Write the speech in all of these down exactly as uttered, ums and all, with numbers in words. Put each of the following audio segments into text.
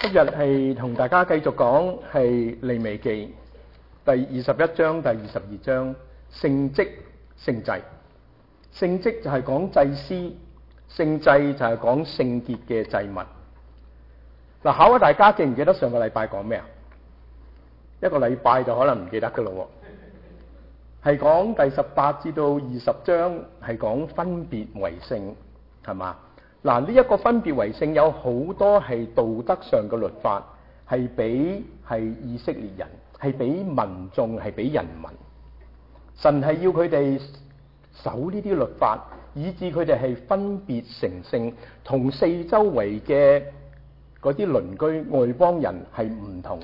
今日係同大家繼續講係利未記第二十一章、第二十二章聖職聖祭。聖職就係講祭司，聖祭就係講聖潔嘅祭物。嗱，考下大家記唔記得上個禮拜講咩啊？一個禮拜就可能唔記得噶咯。係講第十八至到二十章，係講分別為聖，係嘛？嗱，呢一個分別為聖有好多係道德上嘅律法，係俾係以色列人，係俾民眾，係俾人民。神係要佢哋守呢啲律法，以致佢哋係分別成聖，同四周圍嘅嗰啲鄰居外邦人係唔同，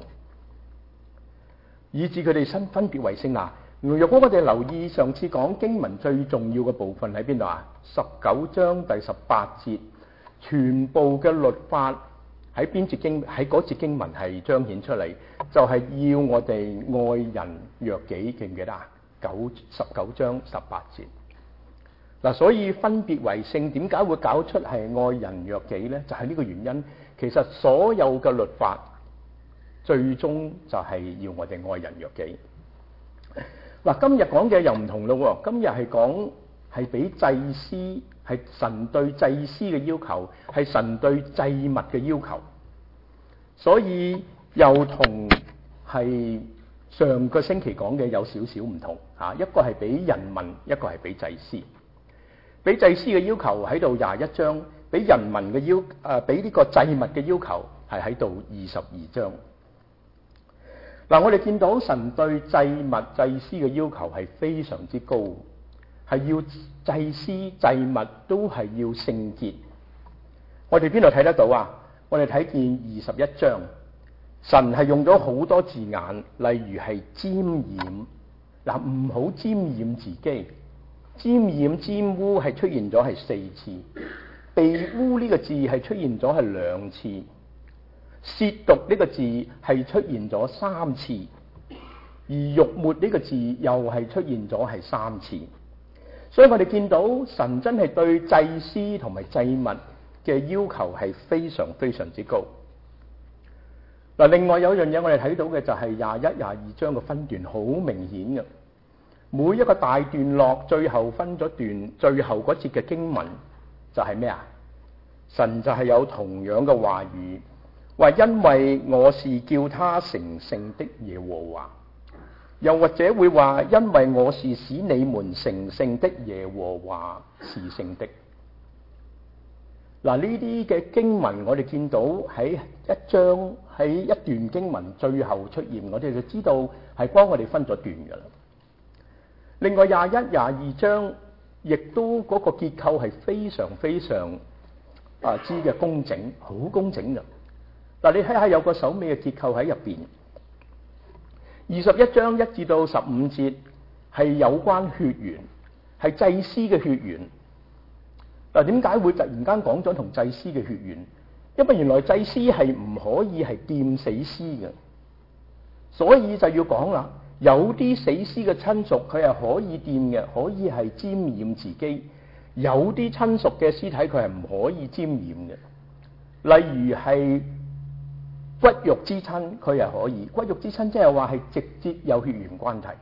以致佢哋新分別為聖。嗱，如果我哋留意上次講經文最重要嘅部分喺邊度啊？十九章第十八節，全部嘅律法喺邊節經喺嗰節經文係彰顯出嚟，就係、是、要我哋愛人若己，記唔記得啊？九十九章十八節。嗱，所以分別為聖點解會搞出係愛人若己呢？就係、是、呢個原因。其實所有嘅律法最終就係要我哋愛人若己。嗱，今日講嘅又唔同咯，今日係講係俾祭司，係神對祭司嘅要求，係神對祭物嘅要求，所以又同係上個星期講嘅有少少唔同嚇。一個係俾人民，一個係俾祭司。俾祭司嘅要求喺度廿一章，俾人民嘅要誒俾呢個祭物嘅要求係喺度二十二章。嗱，我哋見到神對祭物祭司嘅要求係非常之高，係要祭司祭物都係要聖潔。我哋邊度睇得到啊？我哋睇見二十一章，神係用咗好多字眼，例如係沾染。嗱，唔好沾染自己，沾染沾污係出現咗係四次，被污呢個字係出現咗係兩次，褻瀆呢個字係出現咗三次，而辱沒呢個字又係出現咗係三次。所以我哋見到神真係對祭司同埋祭物嘅要求係非常非常之高。嗱，另外有一樣嘢我哋睇到嘅就係廿一、廿二章嘅分段好明顯嘅，每一個大段落最後分咗段，最後嗰節嘅經文就係咩啊？神就係有同樣嘅話語，話因為我是叫他成聖的耶和華，又或者會話因為我是使你們成聖的耶和華是聖的。嗱，呢啲嘅經文我哋見到喺一章喺一段經文最後出現，我哋就知道係幫我哋分咗段噶啦。另外廿一、廿二章亦都嗰個結構係非常非常啊之嘅工整，好工整噶。嗱，你睇下有個首尾嘅結構喺入邊。二十一章一至到十五節係有關血緣，係祭司嘅血緣。嗱，點解會突然間講咗同祭司嘅血緣？因為原來祭司係唔可以係掂死屍嘅，所以就要講啦。有啲死屍嘅親屬佢係可以掂嘅，可以係沾染自己；有啲親屬嘅屍體佢係唔可以沾染嘅。例如係骨肉之親，佢係可以。骨肉之親即係話係直接有血緣關係。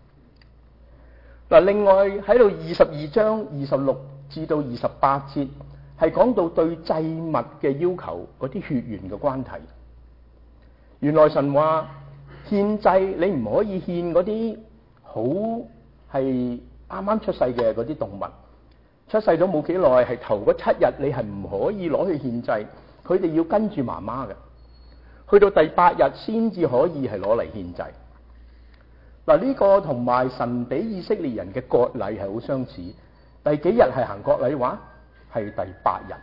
嗱，另外喺度二十二章二十六至到二十八節係講到對祭物嘅要求，嗰啲血緣嘅關係。原來神話獻祭你唔可以獻嗰啲好係啱啱出世嘅嗰啲動物，出世咗冇幾耐，係頭嗰七日你係唔可以攞去獻祭，佢哋要跟住媽媽嘅，去到第八日先至可以係攞嚟獻祭。嗱，呢個同埋神俾以色列人嘅割禮係好相似。第幾日係行割禮話？係第八日。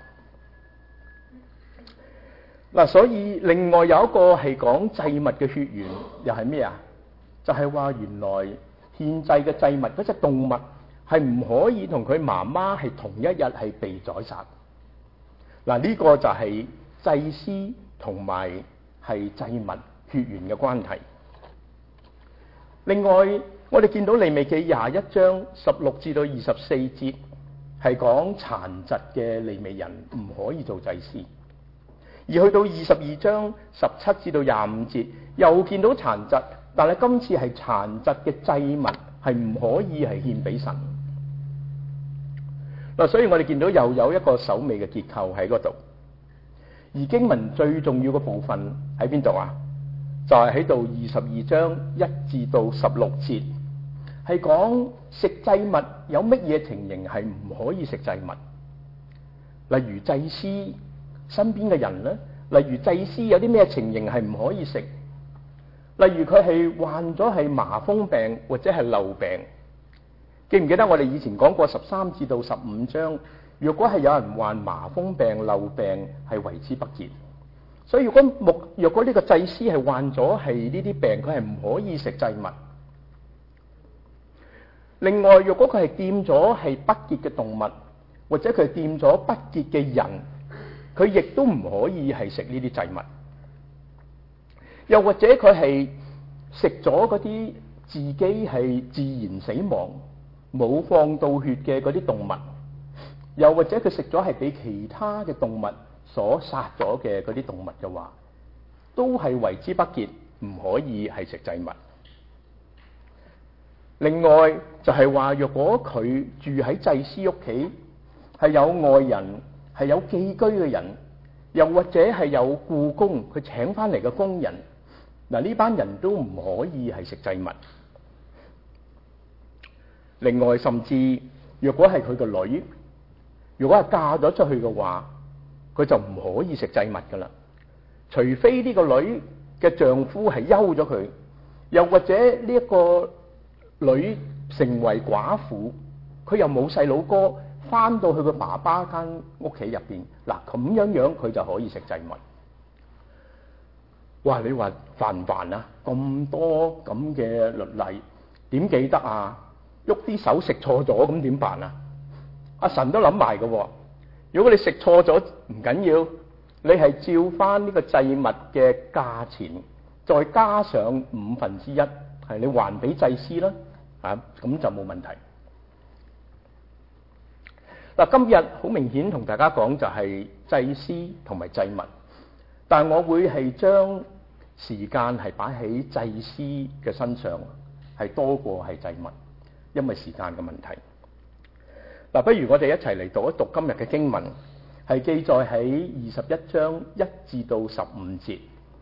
嗱，所以另外有一個係講祭物嘅血緣，又係咩啊？就係話原來獻祭嘅祭物嗰隻動物係唔可以同佢媽媽係同一日係被宰殺。嗱，呢個就係祭司同埋係祭物血緣嘅關係。另外，我哋見到利未記廿一章十六至到二十四節係講殘疾嘅利未人唔可以做祭司。 而去到二十二章十七至到廿五節，又見到殘疾，但係今次係殘疾嘅祭物係唔可以係獻俾神。嗱，所以我哋見到又有一個首尾嘅結構喺嗰度。而經文最重要嘅部分喺邊度啊？就係喺度二十二章一至到十六節，係講食祭物有乜嘢情形係唔可以食祭物。例如祭司身邊嘅人咧，例如祭司有啲咩情形係唔可以食。例如佢係患咗係麻風病或者係漏病。記唔記得我哋以前講過十三至到十五章？如果係有人患麻風病、漏病，係為之不潔。所以如果牧，若果呢個祭司係患咗係呢啲病，佢係唔可以食祭物。另外，若果佢係掂咗係不潔嘅動物，或者佢係掂咗不潔嘅人，佢亦都唔可以係食呢啲祭物。又或者佢係食咗嗰啲自己係自然死亡、冇放到血嘅嗰啲動物，又或者佢食咗係俾其他嘅動物所殺咗嘅嗰啲動物嘅話，都係為之不潔，唔可以係食祭物。另外就係話，若果佢住喺祭司屋企，係有外人，係有寄居嘅人，又或者係有僱工佢請翻嚟嘅工人，嗱，呢班人都唔可以係食祭物。另外，甚至若果係佢個女，如果係嫁咗出去嘅話，佢就唔可以食祭物噶啦。除非呢個女嘅丈夫係休咗佢，又或者呢一個女成為寡婦，佢又冇細佬哥，翻到去個爸爸間屋企入邊，嗱，咁樣樣佢就可以食祭物。哇！你話煩唔煩啊？咁多咁嘅律例，點記得啊？喐啲手食錯咗，咁點辦啊？阿神都諗埋嘅。如果你食錯咗唔緊要，你係照翻呢個祭物嘅價錢，再加上五分之一，係你還俾祭司啦，啊，咁就冇問題。嗱，今日好明顯同大家講就係祭司同埋祭物，但係我會係將時間係擺喺祭司嘅身上，係多過係祭物，因為時間嘅問題。嗱，不如我哋一齊嚟讀一讀今日嘅經文，係記載喺二十一章一至到十五節。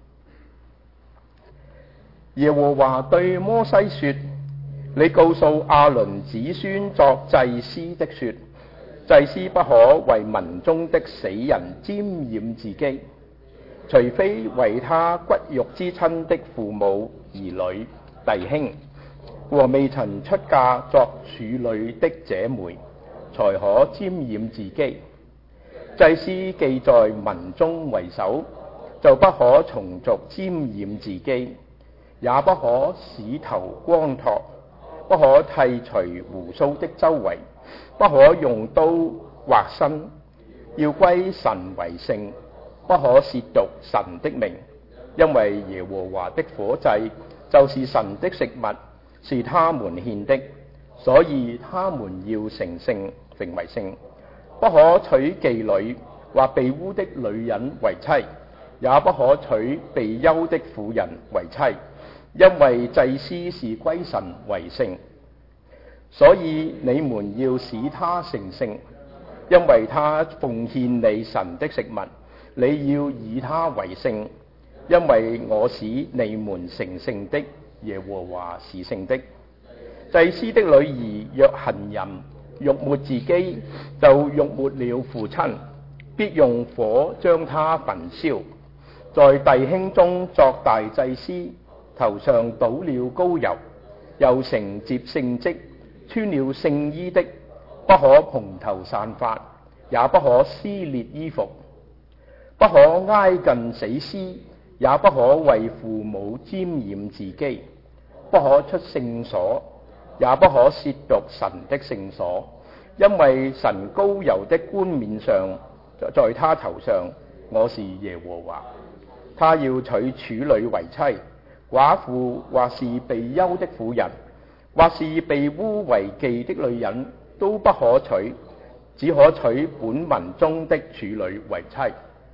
耶和華對摩西說：你告訴亞倫子孫作祭司的說，祭司不可為民中的死人沾染自己，除非為他骨肉之親的父母、兒女、弟兄和未曾出嫁作處女的姐妹，才可沾染自己。祭司既在民中為首，就不可從俗沾染自己，也不可使頭光禿，不可剃除鬍鬚的周圍，不可用刀劃身，要歸神為聖，不可褻瀆神的名，因為耶和華的火祭就是神的食物，是他們獻的，所以他們要成聖，成為聖。不可娶妓女或被污的女人為妻，也不可娶被休的婦人為妻，因為祭司是歸神為聖，所以你們要使他成聖，因為他奉獻你神的食物，你要以他為聖，因為我使你們成聖的，耶和華是聖的。祭司的女兒若行淫，辱沒自己，就辱沒了父親，必用火將他焚燒。在弟兄中作大祭司，頭上倒了膏油，又承接聖職，穿了聖衣的，不可蓬頭散髮，也不可撕裂衣服，不可挨近死屍，也不可為父母沾染自己，不可出聖所，也不可褻瀆神的聖所，因為神膏油的冠冕上，在他頭上，我是耶和華。他要娶處女為妻，寡婦或是被休的婦人，或是被污為妓的女人，都不可娶，只可娶本民中的處女為妻。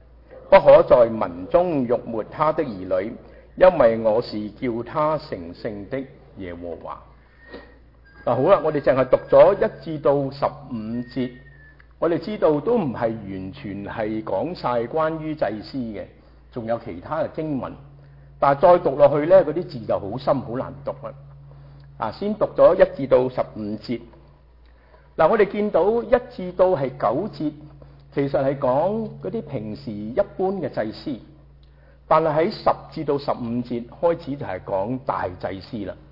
不可在民中辱沒他的兒女，因為我是叫他成聖的耶和華。嗱，好啦，我哋淨係讀咗一至到十五節，我哋知道都唔係完全係講晒關於祭司嘅，仲有其他嘅經文。但係再讀落去呢，嗰啲字就好深，好難讀啦。啊，先讀咗一至到十五節。嗱，我哋見到一至到係九節，其實係講嗰啲平時一般嘅祭司，但係喺十至到十五節開始就係講大祭司啦。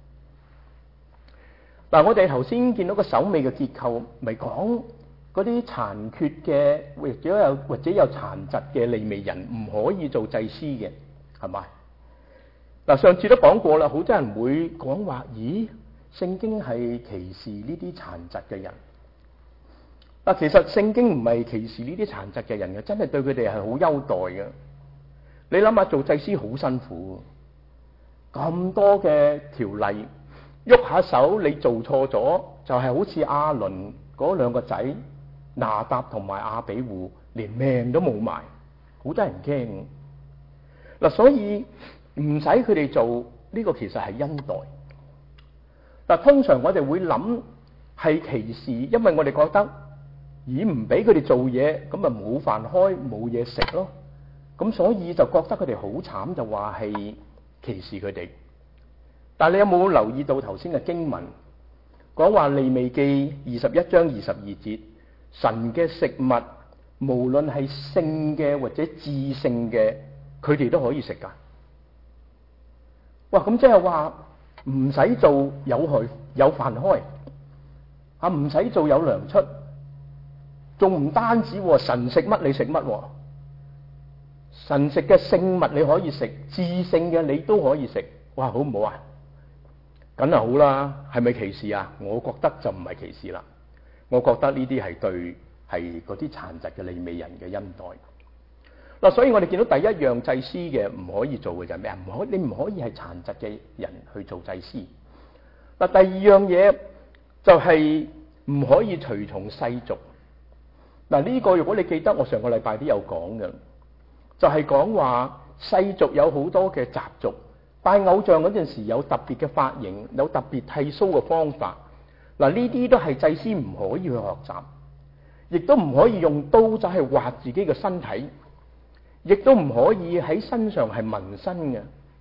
嗱，我哋頭先見到個首尾嘅結構，咪講嗰啲殘缺嘅或者有或者有殘疾嘅利未人唔可以做祭司嘅，係咪？嗱，上次都講過啦，好多人會講話，咦，聖經係歧視呢啲殘疾嘅人。嗱，其實聖經唔係歧視呢啲殘疾嘅人嘅，真係對佢哋係好優待嘅。你諗下，做祭司好辛苦，咁多嘅條例，喐下手你做錯咗，就係、是、好似亞倫嗰兩個仔拿答同埋亞比戶，連命都冇埋，好得人驚。嗱，所以唔使佢哋做呢、這個，其實係恩待。嗱，通常我哋會諗係歧視，因為我哋覺得，咦，唔俾佢哋做嘢，咁咪冇飯開，冇嘢食咯。咁所以就覺得佢哋好慘，就話係歧視佢哋。但係你有冇留意到頭先嘅經文講話利未記二十一章二十二節，神嘅食物無論係聖嘅或者至聖嘅，佢哋都可以食噶。哇！咁即係話唔使做有害有飯開啊，唔使做有糧出，仲唔單止神食乜你食乜，神食嘅聖物你可以食，至聖嘅你都可以食。哇！好唔好啊？梗係好啦，係咪歧視啊？我覺得就唔係歧視啦。我覺得呢啲係對係嗰啲殘疾嘅利未人嘅恩待。嗱，所以我哋見到第一樣祭司嘅唔可以做嘅就係咩啊？唔可，你唔可以係殘疾嘅人去做祭司。嗱，第二樣嘢就係唔可以隨從世俗。嗱，呢個如果你記得，我上個禮拜都有講嘅，就係講話世俗有好多嘅習俗。拜偶像嗰陣時有特別嘅髮型，有特別剃鬚嘅方法。嗱，呢啲都係祭司唔可以去學習，亦都唔可以用刀仔去劃自己嘅身體，亦都唔可以喺身上係紋身嘅。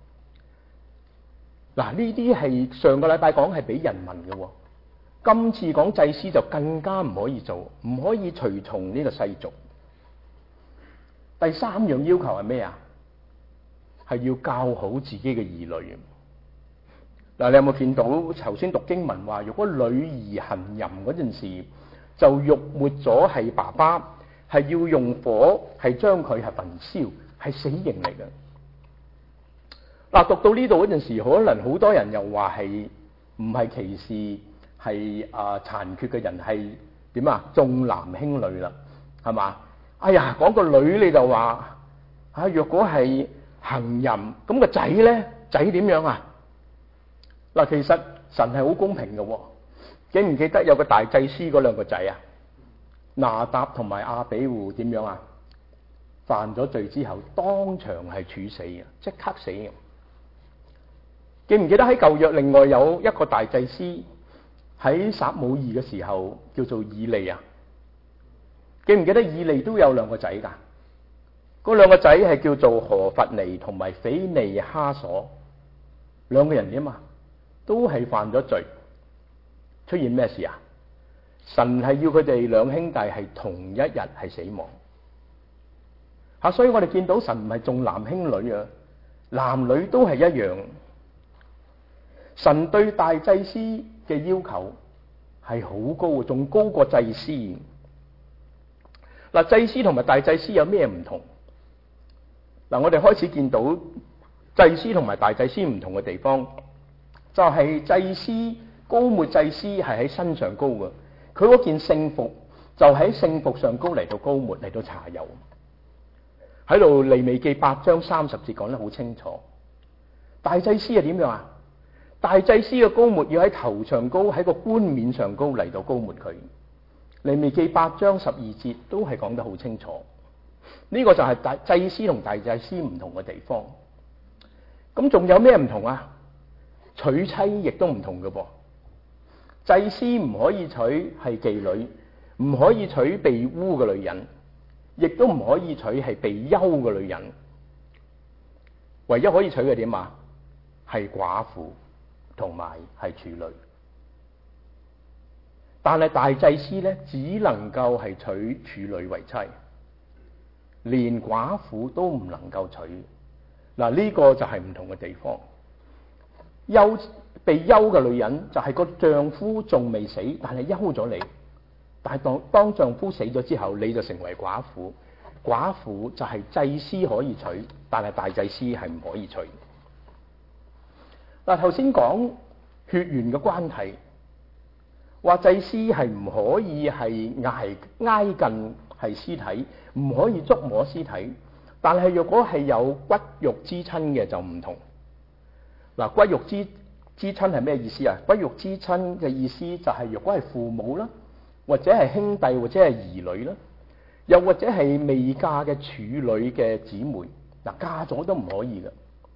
嗱，呢啲係上個禮拜講係俾人紋嘅，今次講祭司就更加唔可以做，唔可以隨從呢個世俗。第三樣要求係咩啊？係要教好自己嘅兒女。嗱，你有冇見到頭先讀經文話，如果女兒行淫嗰陣時，就辱沒咗係爸爸，係要用火係將佢係焚燒，係死刑嚟嘅。嗱，讀到呢度嗰陣時，可能好多人又話係唔係歧視，係啊殘缺嘅人係點啊重男輕女啦，係嘛？哎呀，講個女你就話啊，若果係行淫，咁個仔咧，仔點樣啊？嗱，其實神係好公平嘅，記唔記得有個大祭司嗰兩個仔啊？拿答同埋亞比戶點樣啊？犯咗罪之後，當場係處死嘅，即刻死嘅。記唔記得喺舊約另外有一個大祭司喺撒母耳嘅時候叫做以利啊？記唔記得以利都有兩個仔噶？嗰兩個仔係叫做何弗尼同埋斐尼哈索，兩個人啫嘛，都係犯咗罪。出現咩事啊？神係要佢哋兩兄弟係同一日係死亡。吓，所以我哋見到神唔係重男輕女啊，男女都係一樣。神對大祭司嘅要求係好高，仲高過祭司。嗱，祭司同埋大祭司有咩唔同？嗱，我哋開始見到祭司同埋大祭司唔同嘅地方，就係祭司膏抹祭司係喺身上膏嘅，佢嗰件聖服就喺聖服上膏嚟到膏抹嚟到搽油。喺度利未記八章三十節講得好清楚。大祭司係點樣啊？大祭司嘅膏抹要喺頭上膏，喺個冠冕上膏嚟到膏抹佢。利未記八章十二節都係講得好清楚。 呢個就係大祭司同大祭司唔同嘅地方。咁仲有咩唔同啊？娶妻亦都唔同嘅噃。祭司唔可以娶係妓女，唔可以娶被污嘅女人，亦都唔可以娶係被休嘅女人。唯一可以娶嘅點啊？係寡婦同埋係處女。但係大祭司咧，只能夠係娶處女為妻，連寡婦都唔能夠娶。嗱，呢個就係唔同嘅地方。休被休嘅女人就係個丈夫仲未死，但係休咗你。但係當當丈夫死咗之後，你就成為寡婦。寡婦就係祭司可以娶，但係大祭司係唔可以娶。嗱，頭先講血緣嘅關係，話祭司係唔可以係挨挨近係屍體，唔可以觸摸屍體。但係若果係有骨肉之親嘅就唔同。嗱，骨肉之之親係咩意思啊？骨肉之親嘅意思就係若果係父母啦，或者係兄弟或者係兒女啦，又或者係未嫁嘅處女嘅姊妹，嗱，嫁咗都唔可以嘅。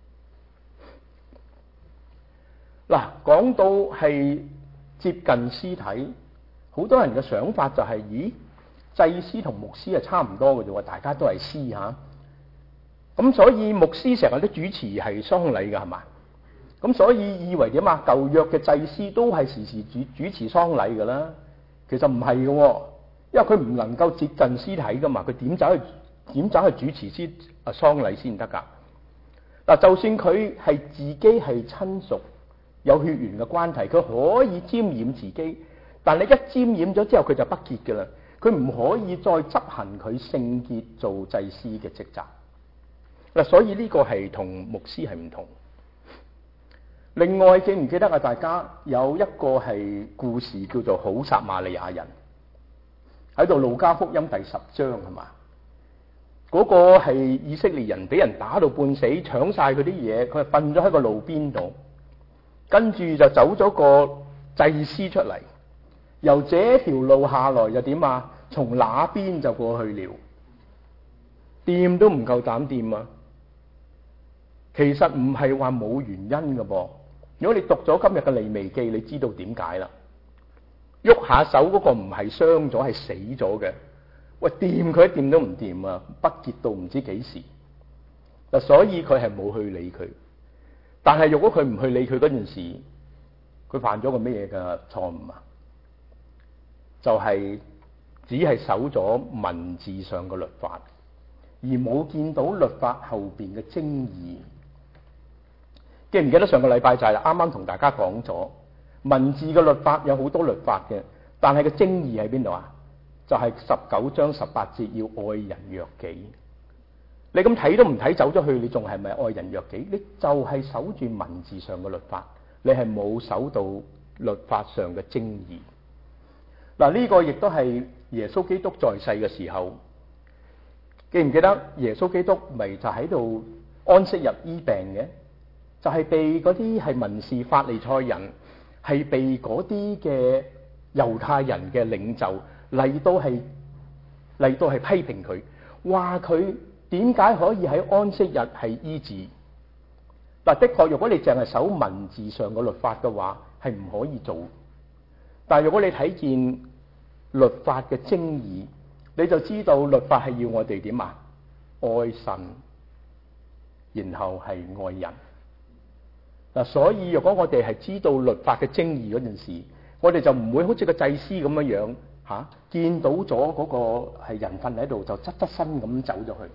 嗱，講到係接近屍體，好多人嘅想法就係、是，咦，祭司同牧師係差唔多嘅啫喎，大家都係司嚇。咁所以牧師成日都主持係喪禮㗎，係嘛？咁所以以為點啊？舊約嘅祭司都係時時主主持喪禮㗎啦。其實唔係嘅喎，因為佢唔能夠接近屍體㗎嘛，佢點走去點走去主持先啊喪禮先得㗎？嗱，就算佢係自己係親屬，有血緣嘅關係，佢可以沾染自己，但係一沾染咗之後，佢就不潔㗎啦。佢唔可以再執行佢聖潔做祭司嘅職責。嗱，所以呢個係同牧師係唔同。另外，記唔記得啊？大家有一個係故事叫做好撒瑪利亞人，喺度路加福音第十章係嘛？嗰、那個係以色列人俾人打到半死，搶晒佢啲嘢，佢係瞓咗喺個路邊度，跟住就走咗個祭司出嚟，由這條路下來就點啊？從那邊就過去了，掂都唔夠膽掂啊！其實唔係話冇原因嘅噃。如果你讀咗今日嘅利未記，你知道點解啦？喐下手嗰個唔係傷咗，係死咗嘅。喂，掂佢一掂都唔掂啊！不潔到唔知幾時嗱，所以佢係冇去理佢。但係如果佢唔去理佢嗰陣時，佢犯咗個咩嘢嘅錯誤啊？就係、是、只係守咗文字上嘅律法，而冇見到律法後邊嘅精義。記唔記得上個禮拜就係啱啱同大家講咗文字嘅律法有好多律法嘅，但係個精義喺邊度啊？就係十九章十八節要愛人若己。你咁睇都唔睇走咗去，你仲係咪愛人若己？你就係守住文字上嘅律法，你係冇守到律法上嘅精義。嗱，呢個亦都係耶穌基督在世嘅時候，記唔記得耶穌基督咪就喺度安息日醫病嘅？就係被嗰啲係文士法利賽人，係被嗰啲嘅猶太人嘅領袖嚟到係嚟到係批評佢，話佢點解可以喺安息日係醫治？嗱，的確，如果你淨係守文字上嘅律法嘅話，係唔可以做。但係如果你睇見律法嘅精義，你就知道律法係要我哋點啊？愛神，然後係愛人。嗱，所以如果我哋係知道律法嘅精義嗰陣時，我哋就唔會好似個祭司咁樣樣嚇、啊，見到咗嗰個係人瞓喺度就側側身咁走咗去。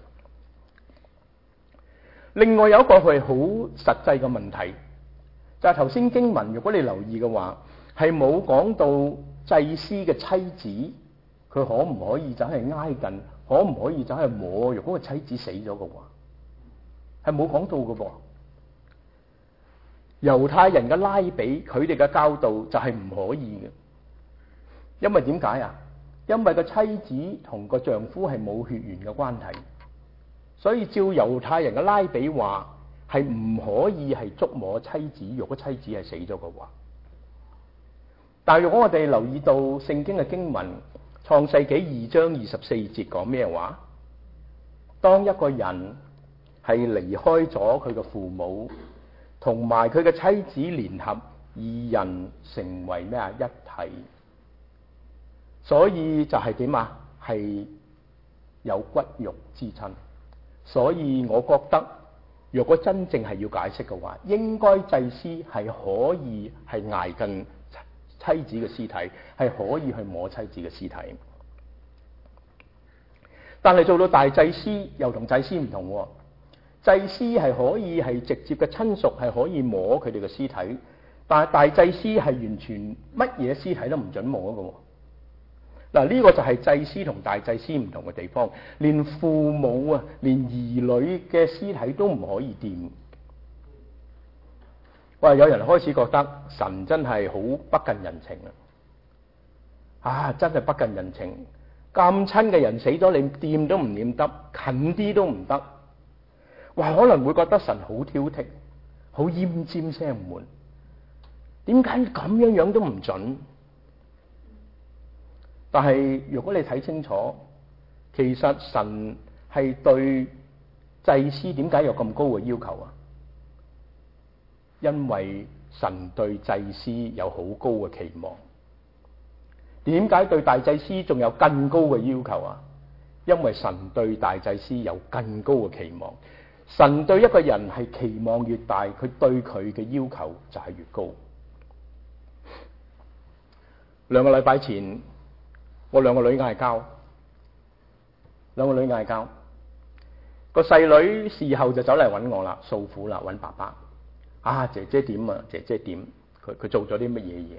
另外有一個係好實際嘅問題，就係頭先經文，如果你留意嘅話，係冇講到祭司嘅妻子，佢可唔可以走去挨近，可唔可以走去摸？如果個妻子死咗嘅話，係冇講到嘅噃。猶太人嘅拉比，佢哋嘅教導就係唔可以嘅，因為點解啊？因為個妻子同個丈夫係冇血緣嘅關係，所以照猶太人嘅拉比話，係唔可以係觸摸妻子，如果妻子係死咗嘅話。但係如果我哋留意到聖經嘅經文，創世紀二章二十四節講咩話？ 當一個人係離開咗佢嘅父母，同埋佢嘅妻子聯合，二人成為咩啊？一體。所以就係點啊？係有骨肉之親。所以我覺得，若果真正係要解釋嘅話，應該祭司係可以係挨近妻子嘅屍體，係可以去摸妻子嘅屍體。但係做到大祭司又同祭司唔同喎，祭司係可以係直接嘅親屬，係可以摸佢哋嘅屍體，但係大祭司係完全乜嘢屍體都唔准摸嘅喎。嗱，呢個就係祭司同大祭司唔同嘅地方，連父母啊，連兒女嘅屍體都唔可以掂。哇！有人開始覺得神真係好不近人情啊！啊，真係不近人情，咁親嘅人死咗，你掂都唔掂得，近啲都唔得。哇！可能會覺得神好挑剔，好奄尖聲悶，點解咁樣樣都唔準？但係如果你睇清楚，其實神係對祭司點解有咁高嘅要求啊？因為神對祭司有好高嘅期望。點解對大祭司仲有更高嘅要求啊？因為神對大祭司有更高嘅期望。神對一個人係期望越大，佢對佢嘅要求就係越高。兩個禮拜前，我兩個女嗌交，兩個女嗌交，個細女事後就走嚟揾我啦，訴苦啦，揾爸爸。啊，姐姐點啊？姐姐點？佢佢做咗啲乜嘢嘢？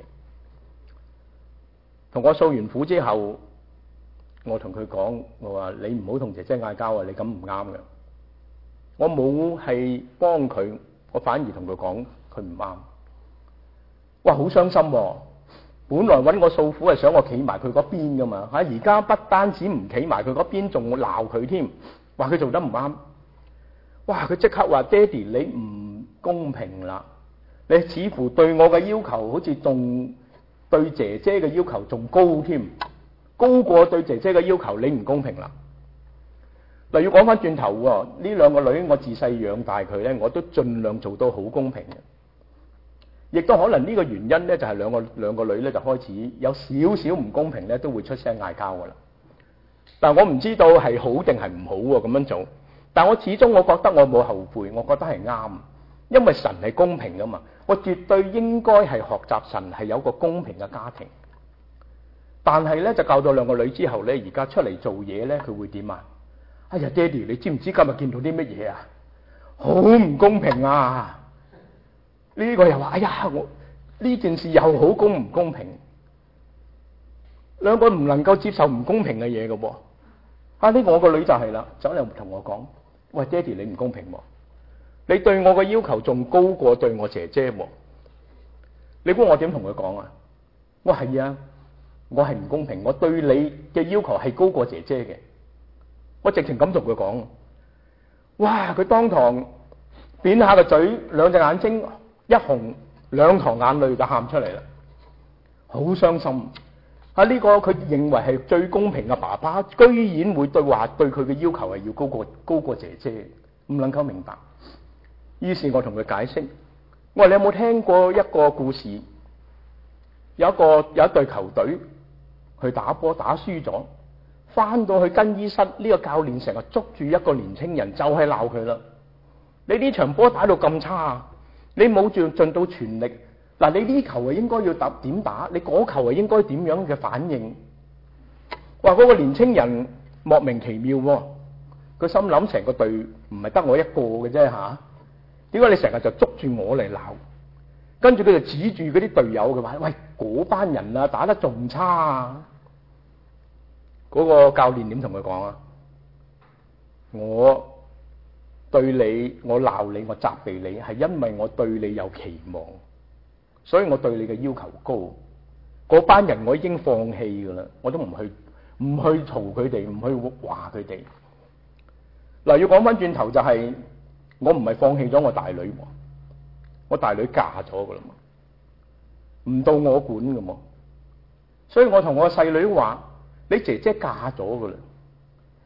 同我訴完苦之後，我同佢講，我話你唔好同姐姐嗌交啊！你咁唔啱嘅。我冇係幫佢，我反而同佢講佢唔啱。哇，好傷心喎！本來揾我訴苦係想我企埋佢嗰邊噶嘛，嚇！而家不單止唔企埋佢嗰邊，仲鬧佢添，話佢做得唔啱。哇！佢即刻話：爹哋，你唔公平啦！你似乎對我嘅要求好似仲對姐姐嘅要求仲高添，高過對姐姐嘅要求，你唔公平啦！嗱，要講翻轉頭喎，呢兩個女我自細養大佢咧，我都盡量做到好公平嘅。亦都可能呢個原因咧，就係兩個兩個女咧就開始有少少唔公平咧，都會出聲嗌交噶啦。但我唔知道係好定係唔好喎咁樣做。但我始終我覺得我冇後悔，我覺得係啱，因為神係公平噶嘛。我絕對應該係學習神係有個公平嘅家庭。但係咧就教咗兩個女之後咧，而家出嚟做嘢咧，佢會點啊？哎呀，爹哋，你知唔知今日見到啲乜嘢啊？好唔公平啊！呢個又話：哎呀，我呢件事又好公唔公平？兩個唔能夠接受唔公平嘅嘢嘅喎。啊，呢個我個女就係啦，走嚟同我講：喂，爹哋，你唔公平喎！你對我嘅要求仲高過對我姐姐喎。你估我點同佢講啊？我係啊，我係唔公平，我對你嘅要求係高過姐姐嘅。我直情咁同佢講。哇！佢當堂扁下個嘴，兩隻眼睛一紅，兩行眼淚就喊出嚟啦，好傷心。啊，呢個佢認為係最公平嘅爸爸，居然會對話對佢嘅要求係要高過高過姐姐，唔能夠明白。於是我同佢解釋，我話你有冇聽過一個故事？有一個有一隊球隊去打波打輸咗，翻到去更衣室，呢個教練成日捉住一個年青人，就係鬧佢啦。你呢場波打到咁差，你冇盡盡到全力。嗱，你呢球係應該要打點打，你嗰球係應該點樣嘅反應？話嗰個年青人莫名其妙喎，佢心諗成個隊唔係得我一個嘅啫吓，點解你成日就捉住我嚟鬧？跟住佢就指住嗰啲隊友，佢話：喂，嗰班人啊打得仲差啊！嗰個教練點同佢講啊？我對你，我鬧你，我責備你，係因為我對你有期望。所以我對你嘅要求高，嗰班人我已經放棄噶啦，我都唔去唔去嘈佢哋，唔去話佢哋。嗱，要講翻轉頭就係、是，我唔係放棄咗我大女，我大女嫁咗噶啦嘛，唔到我管噶嘛。所以我同我細女話：你姐姐嫁咗噶啦，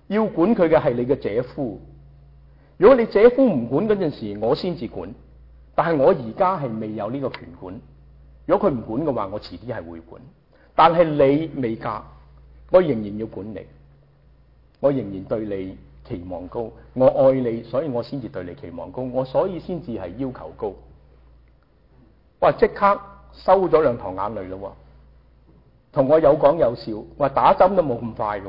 要管佢嘅係你嘅姐夫。如果你姐夫唔管嗰陣時，我先至管。但係我而家係未有呢個權管。如果佢唔管嘅話，我遲啲係會管。但係你未嫁，我仍然要管你，我仍然對你期望高。我愛你，所以我先至對你期望高。我所以先至係要求高。哇！即刻收咗兩行眼淚咯，同我有講有笑。話打針都冇咁快嘅，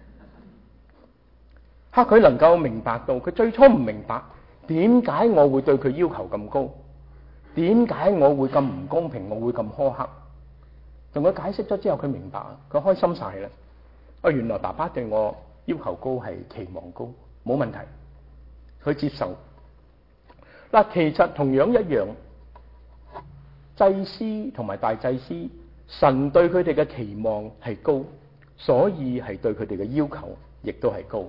吓佢能夠明白到，佢最初唔明白點解我會對佢要求咁高，點解我會咁唔公平，我會咁苛刻。同佢解釋咗之後，佢明白，佢開心晒啦。啊，原來爸爸對我要求高係期望高，冇問題，佢接受。嗱，其實同樣一樣。祭司同埋大祭司，神對佢哋嘅期望係高，所以係對佢哋嘅要求亦都係高。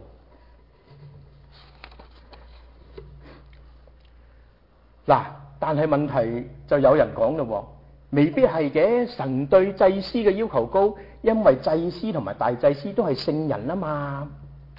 嗱，但係問題就有人講咯，未必係嘅。神對祭司嘅要求高，因為祭司同埋大祭司都係聖人啊嘛。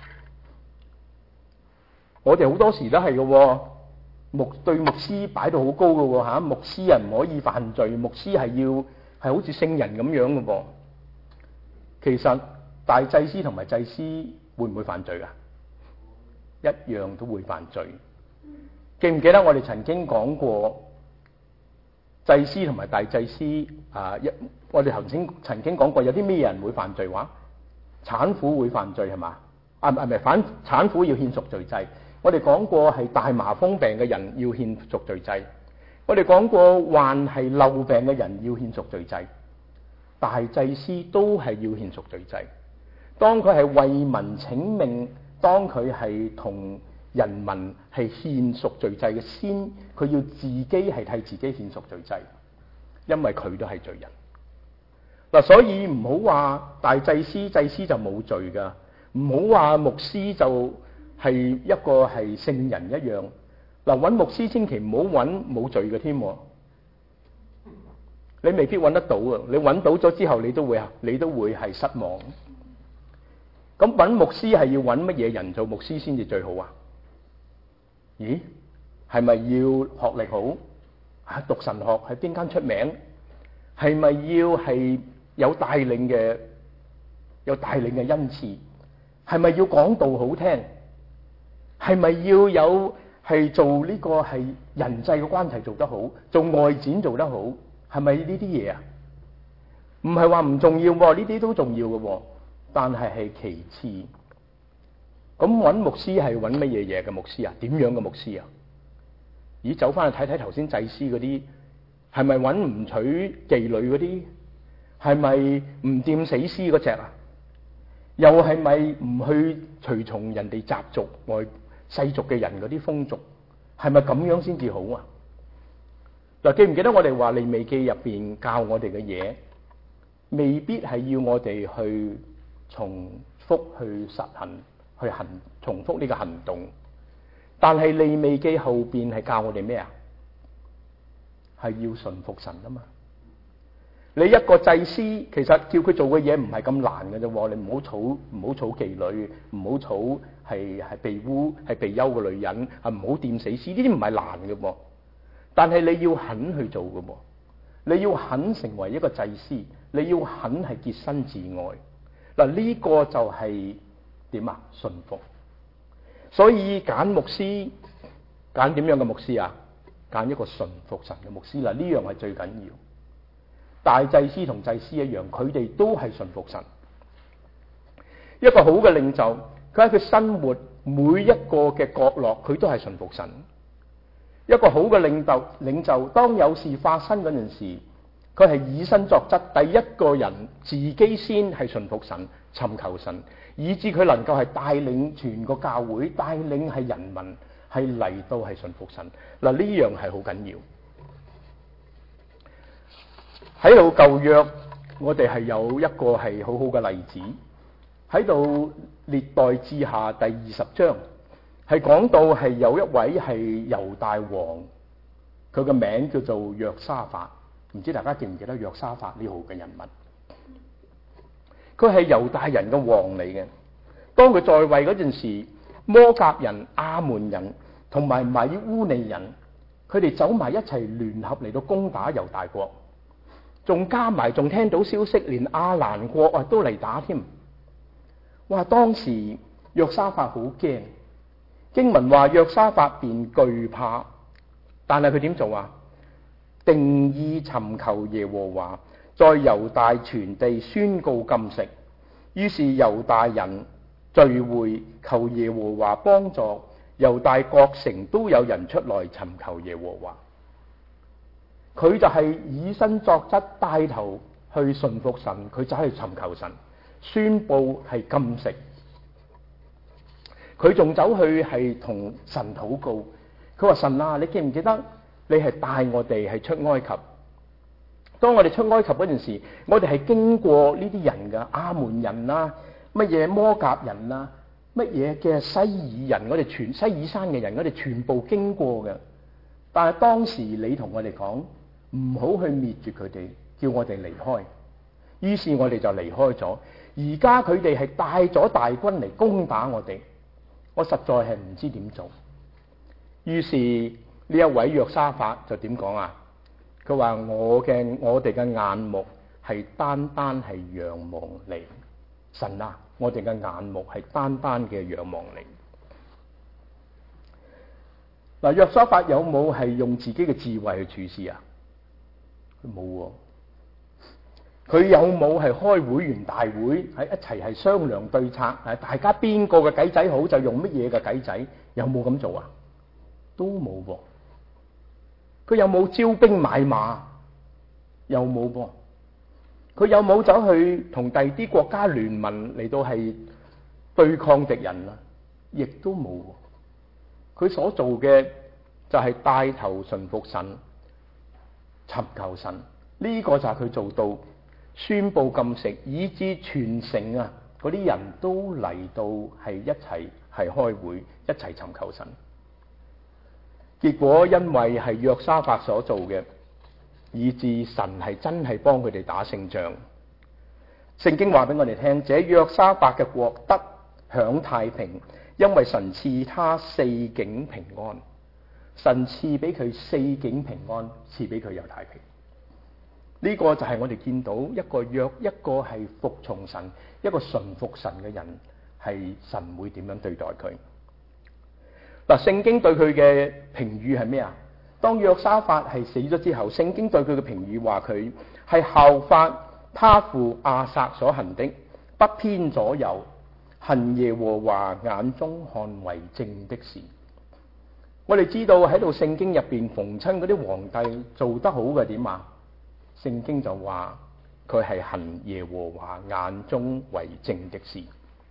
我哋好多時都係嘅。牧對牧師擺到好高嘅喎嚇，牧師啊唔可以犯罪，牧師係要係好似聖人咁樣嘅噃。其實大祭司同埋祭司會唔會犯罪啊？一樣都會犯罪。記唔記得我哋曾經講過祭司同埋大祭司啊？一我哋頭先曾經講過有啲咩人會犯罪話？產婦會犯罪係嘛？啊唔係唔係，反產婦要獻贖罪祭。我哋講過係大麻風病嘅人要獻贖罪祭，我哋講過患係漏病嘅人要獻贖罪祭，大祭司都係要獻贖罪祭。當佢係為民請命，當佢係同人民係獻贖罪祭嘅先，佢要自己係替自己獻贖罪祭，因為佢都係罪人。嗱，所以唔好話大祭司祭司就冇罪噶，唔好話牧師就係一個係聖人一樣。嗱，揾牧師千祈唔好揾冇罪嘅添，你未必揾得到啊！你揾到咗之後，你都會啊，你都會係失望。咁揾牧師係要揾乜嘢人做牧師先至最好啊？咦，係咪要學歷好啊？讀神學喺邊間出名？係咪要係有帶領嘅有帶領嘅恩賜？係咪要講道好聽？係咪要有係做呢個係人際嘅關係做得好，做外展做得好？係咪呢啲嘢啊？唔係話唔重要喎，呢啲都重要嘅喎，但係係其次。咁揾牧師係揾乜嘢嘢嘅牧師啊？點樣嘅牧師啊？咦，走翻去睇睇頭先祭司嗰啲，係咪揾唔娶妓女嗰啲？係咪唔掂死屍嗰隻啊？又係咪唔去隨從人哋習俗外世俗嘅人嗰啲風俗？係咪咁樣先至好啊？嗱，記唔記得我哋話利未記入邊教我哋嘅嘢，未必係要我哋去重複去實行去行重複呢個行動，但係利未記後邊係教我哋咩啊？係要順服神啊嘛！你一個祭司，其實叫佢做嘅嘢唔係咁難嘅啫，你唔好娶唔好娶妓女，唔好娶係係被污係被休嘅女人，係唔好掂死屍，呢啲唔係難嘅噃。但係你要肯去做嘅噃，你要肯成為一個祭司，你要肯係潔身自愛。嗱，呢個就係點啊？順服。所以揀牧師，揀點樣嘅牧師啊？揀一個順服神嘅牧師。嗱，呢樣係最緊要。大祭司同祭司一樣，佢哋都係順服神。一個好嘅領袖，佢喺佢生活每一個嘅角落，佢都係順服神。一個好嘅領袖，領袖當有事發生嗰陣時，佢係以身作則，第一個人自己先係順服神，尋求神，以致佢能夠係帶領全個教會，帶領係人民係嚟到係順服神。嗱，呢樣係好緊要。喺度舊約，我哋係有一個係好好嘅例子，喺度列代志下第二十章，係講到係有一位係猶大王，佢嘅名叫做約沙法，唔知大家記唔記得約沙法呢號嘅人物？佢係猶大人嘅王嚟嘅， 當佢在位嗰陣時，摩甲人、亞門人同埋米烏尼人，佢哋走埋一齊聯合嚟到攻打猶大國，仲加埋仲聽到消息，連亞蘭國啊都嚟打添。哇！當時約沙法好驚，經文話約沙法便懼怕，但係佢點做啊？定意尋求耶和華，在猶大全地宣告禁食。於是猶大人聚會求耶和華幫助，猶大各城都有人出來尋求耶和華。佢就係以身作則，帶頭去順服神，佢就係尋求神，宣布係禁食。佢仲走去係同神禱告，佢話神啊，你記唔記得你係帶我哋係出埃及？當我哋出埃及嗰陣時，我哋係經過呢啲人噶，亞門人啊，乜嘢摩甲人啊，乜嘢嘅西爾人，我哋全西爾山嘅人，我哋全部經過嘅。但係當時你同我哋講唔好去滅絕佢哋，叫我哋離開。於是我哋就離開咗。而家佢哋係帶咗大軍嚟攻打我哋，我實在係唔知點做。於是呢一位約沙法就點講啊？佢話我嘅我哋嘅眼目係單單係仰望你，神啊！我哋嘅眼目係單單嘅仰望你。嗱，約沙法有冇係用自己嘅智慧去處事啊？佢冇喎。佢有冇係開會員大會喺一齊係商量對策？誒，大家邊個嘅計仔好就用乜嘢嘅計仔？有冇咁做啊？都冇噃。佢有冇招兵買馬？又冇噃。佢有冇走去同第啲國家聯盟嚟到係對抗敵人啊？亦都冇。佢所做嘅就係帶頭順服神，尋求神。呢個就係佢做到，宣布禁食，以致全城啊嗰啲人都嚟到係一齊係開會，一齊尋求神。結果因為係約沙法所做嘅，以致神係真係幫佢哋打勝仗。聖經話俾我哋聽，這約沙法嘅國得享太平，因為神賜他四境平安。神賜俾佢四境平安，賜俾佢有太平。呢、這個就係我哋見到一個約一個係服從神，一個順服神嘅人，係神會點樣對待佢。嗱，聖經對佢嘅評語係咩啊？當約沙法係死咗之後，聖經對佢嘅評語話佢係效法他父亞撒所行的，不偏左右，行耶和華眼中看為正的事。我哋知道喺度聖經入邊，逢親嗰啲皇帝做得好嘅點啊？聖經就話佢係行耶和華眼中為正的事。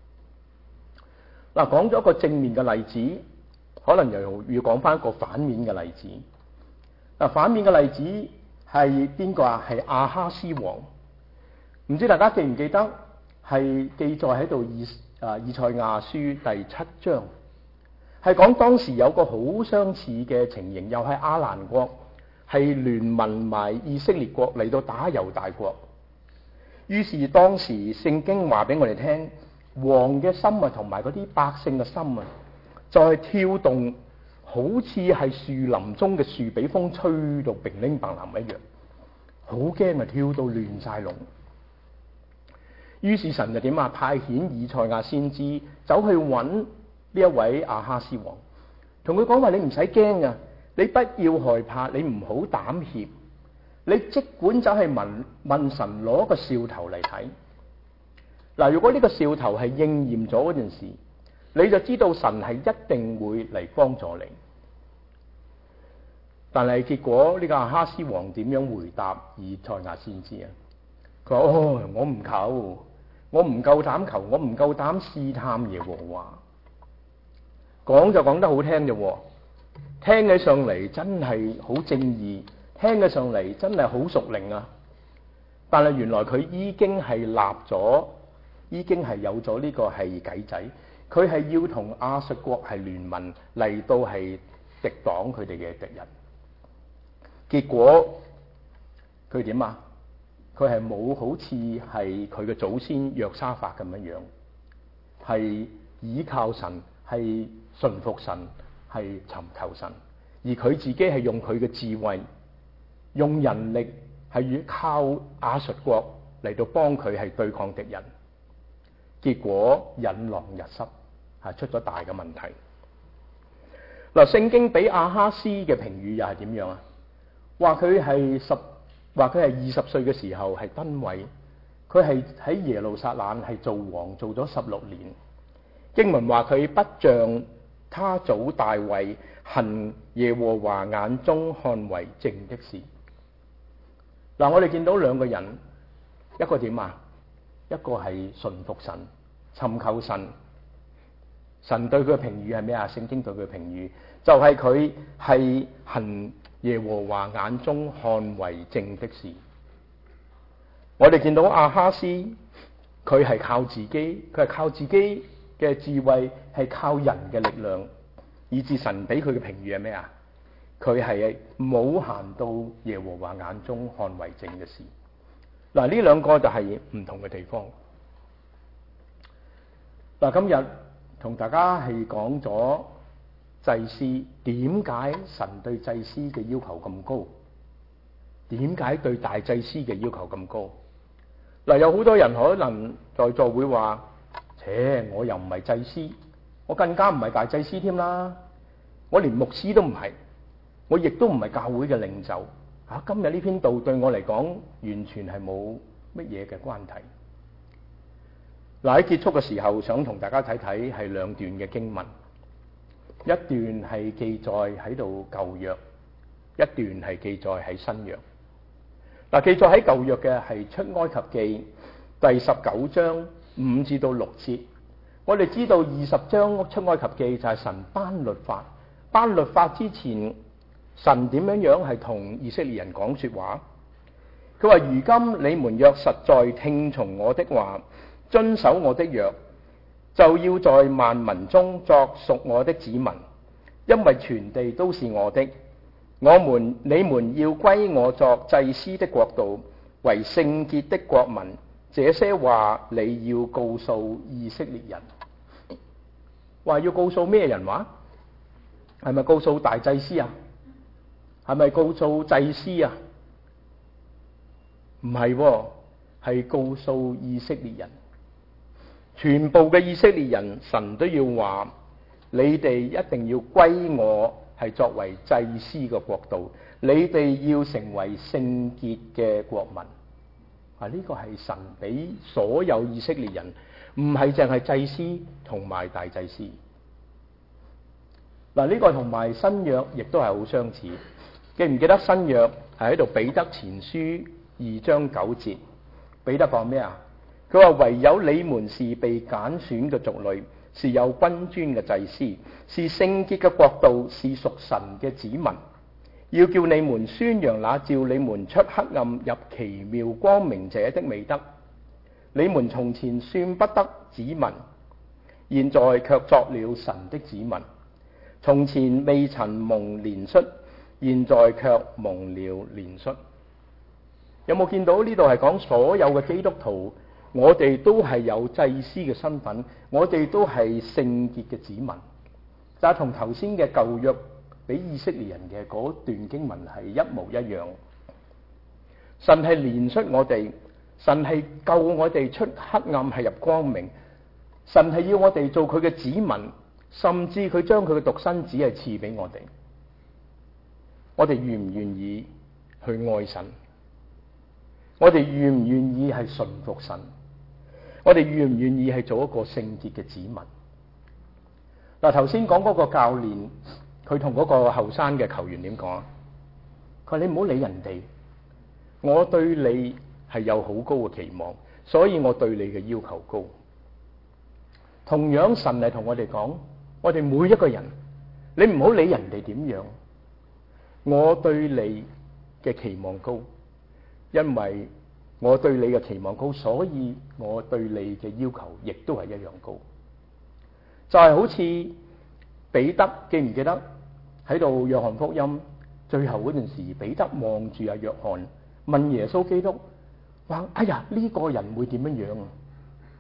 嗱，講咗一個正面嘅例子，可能又要講翻一個反面嘅例子。嗱，反面嘅例子係邊個啊？係亞哈斯王。唔知大家記唔記得係記載喺度以啊以賽亞書第七章，係講當時有個好相似嘅情形，又係亞蘭國係聯盟埋以色列國嚟到打猶大國。於是當時聖經話俾我哋聽，王嘅心啊，同埋嗰啲百姓嘅心啊，就係跳動，好似係樹林中嘅樹俾風吹到乒鈴乓啷一樣，好驚啊，跳到亂晒龍。於是神就點啊？派遣以賽亞先知走去揾呢一位亞哈斯王，同佢講話：你唔使驚啊，你不要害怕，你唔好膽怯，你即管走去問問神攞個兆頭嚟睇。嗱，如果呢個兆頭係應驗咗嗰陣時，你就知道神係一定會嚟幫助你。但係結果呢個亞哈斯王點樣回答以賽亞先知啊？佢話：哦，我唔求，我唔夠膽求，我唔夠膽試探耶和華。講就講得好聽啫，聽起上嚟真係好正義，聽起上嚟真係好屬靈啊！但係原來佢已經係立咗，已經係有咗呢個係計仔，佢係要同亞述國係聯盟嚟到係敵擋佢哋嘅敵人。結果佢點啊？佢係冇好似係佢嘅祖先約沙法咁樣樣， 係倚靠神，係順服神，係尋求神，而佢自己係用佢嘅智慧，用人力係靠亞述國嚟到幫佢係對抗敵人，結果引狼入室，係出咗大嘅問題。嗱，聖經俾亞哈斯嘅評語又係點樣啊？話佢係十，話佢係二十歲嘅時候係崩毀，佢係喺耶路撒冷係做王做咗十六年。經文話佢不像他祖大衛行耶和華眼中看為正的事。嗱，我哋見到兩個人，一個點啊？一個係順服神，尋求神。神對佢嘅評語係咩啊？聖經對佢嘅評語就係佢係行耶和華眼中看為正的事。我哋見到亞哈斯，佢係靠自己，佢係靠自己嘅智慧，係靠人嘅力量，以致神俾佢嘅評語係咩啊？佢係冇行到耶和華眼中看為正嘅事。嗱，呢兩個就係唔同嘅地方。嗱，今日同大家係講咗祭司，點解神對祭司嘅要求咁高？點解對大祭司嘅要求咁高？嗱，有好多人可能在座會話：切，我又唔係祭司，我更加唔係大祭司添啦，我連牧師都唔係，我亦都唔係教會嘅領袖。啊，今日呢篇道對我嚟講，完全係冇乜嘢嘅關係。嗱，喺結束嘅時候，想同大家睇睇係兩段嘅經文，一段係記載喺度舊約，一段係記載喺新約。嗱，記載喺舊約嘅係出埃及記第十九章五至到六節。我哋知道二十章出埃及記就係神頒律法，頒律法之前，神點樣樣係同以色列人講說話？佢話：如今你們若實在聽從我的話，遵守我的約，就要在萬民中作屬我的子民，因為全地都是我的。我們你們要歸我作祭司的國度，為聖潔的國民。這些話你要告訴以色列人。話要告訴咩人話？係咪告訴大祭司啊？係咪告訴祭司啊？唔係喎，係告訴以色列人。全部嘅以色列人，神都要話：你哋一定要歸我，係作為祭司嘅國度。你哋要成為聖潔嘅國民。啊，呢個係神俾所有以色列人，唔係淨係祭司同埋大祭司。嗱，呢個同埋新約亦都係好相似。記唔記得新約係喺度彼得前書二章九節？彼得講咩啊？佢話：唯有你們是被揀選嘅族類，是有君尊嘅祭司，是聖潔嘅國度，是屬神嘅子民。要叫你們宣揚那召你們出黑暗入奇妙光明者的美德。你們從前算不得子民，現在卻作了神的子民。從前未曾蒙憐恤，現在卻蒙了憐恤。有冇見到呢度係講所有嘅基督徒？我哋都係有祭司嘅身份，我哋都係聖潔嘅子民。就係同頭先嘅舊約俾以色列人嘅嗰段經文係一模一樣。神係憐恤我哋，神係救我哋出黑暗係入光明，神係要我哋做佢嘅子民，甚至佢將佢嘅獨生子係賜俾我哋。我哋願唔願意去愛神？我哋願唔願意係順服神？我哋願唔願意係做一個聖潔嘅子民？嗱，頭先講嗰個教練，佢同嗰個後生嘅球員點講啊？佢話：你唔好理人哋，我對你係有好高嘅期望，所以我對你嘅要求高。同樣神係同我哋講，我哋每一個人，你唔好理人哋點樣，我對你嘅期望高，因為我對你嘅期望高，所以我對你嘅要求亦都係一樣高。就係好似彼得，記唔記得喺度約翰福音最後嗰陣時，彼得望住阿約翰問耶穌基督話：哎呀，呢個人會點樣樣啊？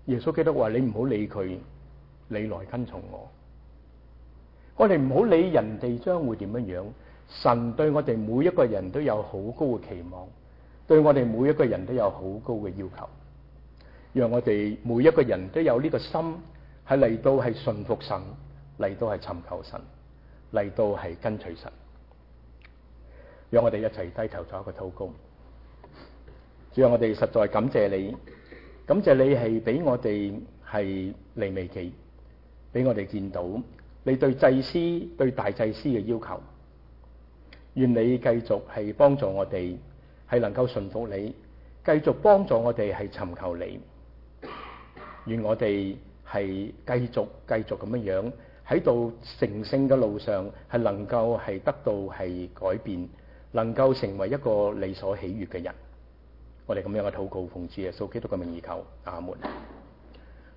耶穌基督話：你唔好理佢，你來跟從我。我哋唔好理人哋將會點樣樣，神對我哋每一個人都有好高嘅期望，對我哋每一個人都有好高嘅要求，讓我哋每一個人都有呢個心，係嚟到係順服神，嚟到係尋求神，嚟到係跟隨神。讓我哋一齊低頭做一個禱告。主啊，我哋實在感謝你，感謝你係俾我哋係利未記，俾我哋見到你對祭司、對大祭司嘅要求。願你繼續係幫助我哋，係能夠順服你，繼續幫助我哋係尋求你。願我哋係繼續繼續咁樣樣喺度成聖嘅路上，係能夠係得到係改變，能夠成為一個你所喜悅嘅人。我哋咁樣嘅禱告奉主耶穌基督嘅名而求，阿門。